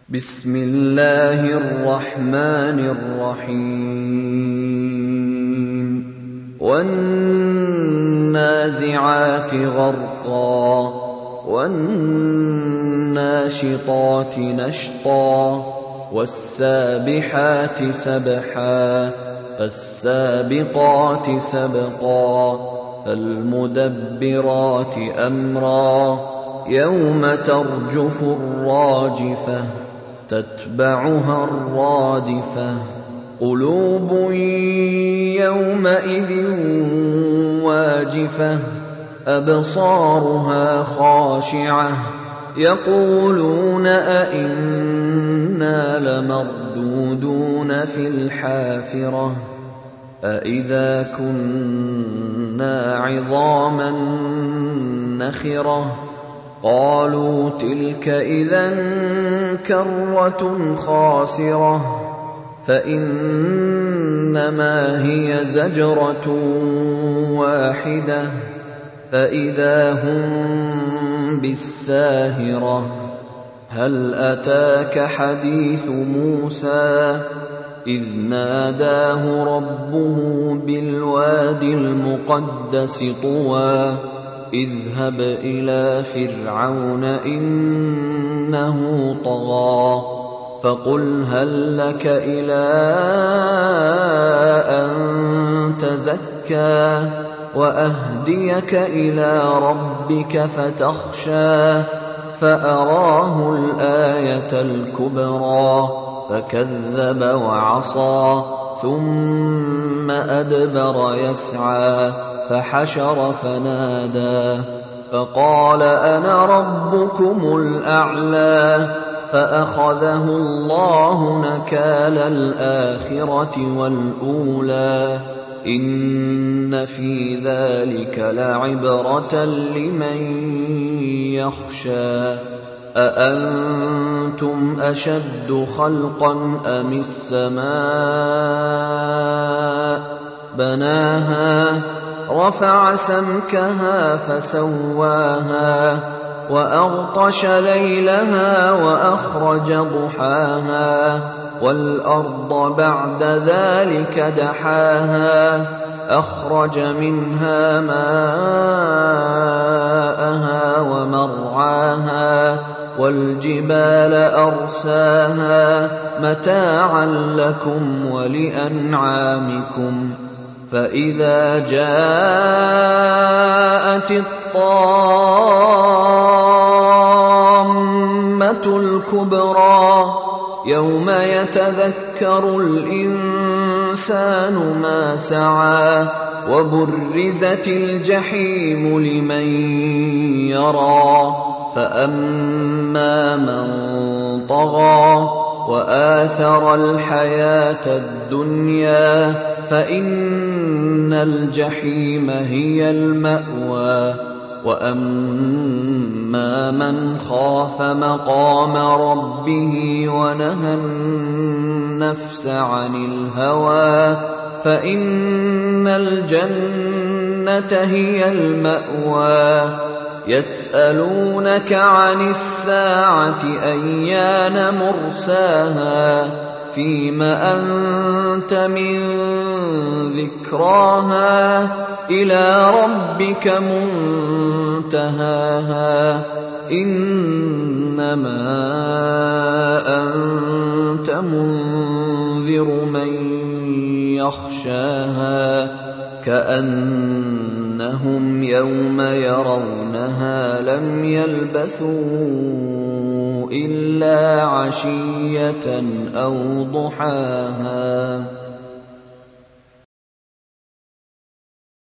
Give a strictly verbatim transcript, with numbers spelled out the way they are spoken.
بسم الله الرحمن الرحيم والنازعات غرقا والناشطات نشطا والسابحات سبحا فالسابقات سبقا فالمدبرات أمرا يوم ترجف الراجفة تتبعها الرادفة قلوب يومئذ واجفة أبصارها خاشعة يقولون أئنا لمردودون في الحافرة أئذا كنا عظاما نخرة قالوا تلك إذا كرة خاسرة فإنما هي زجرة واحدة فإذا هم بالساهرة هل أتاك حديث موسى إذ ناداه ربه بالواد المقدس طوى اذهب إلى فرعون إنه طغى فقل هل لك إلى أن تزكى وأهديك إلى ربك فتخشى فأراه الآية الكبرى فكذب وعصى ثم أدبر يسعى فحشر فنادى فقال أنا ربكم الأعلى فأخذه الله نكال الآخرة والأولى إن في ذلك لعبرة لمن يخشى أأنتم أشد خلقا أم السماء بناها رفع سمكها فسواها وأغطش ليلها وأخرج ضحاها والأرض بعد ذلك دحاها أخرج منها ماءها ومرعاها والجبال أرساها متاعا لكم ولأنعامكم فإذا جاءت الطامة الكبرى يوم يتذكر الإنسان ما سعى وبرزت الجحيم لمن يرى فأما من طغى وآثر الحياة الدنيا فإن الجحيم هي المأوى وأما من خاف مقام ربه ونهى النفس عن الهوى فإن الجنة هي المأوى يسألونك عن الساعة أيان مرساها فيم أنت من ذكراها إلى ربك منتهاها إنما أنت منذر من يخشاها كأنهم يوم يرونها لم يلبثوا إلا عشية أو ضحاها.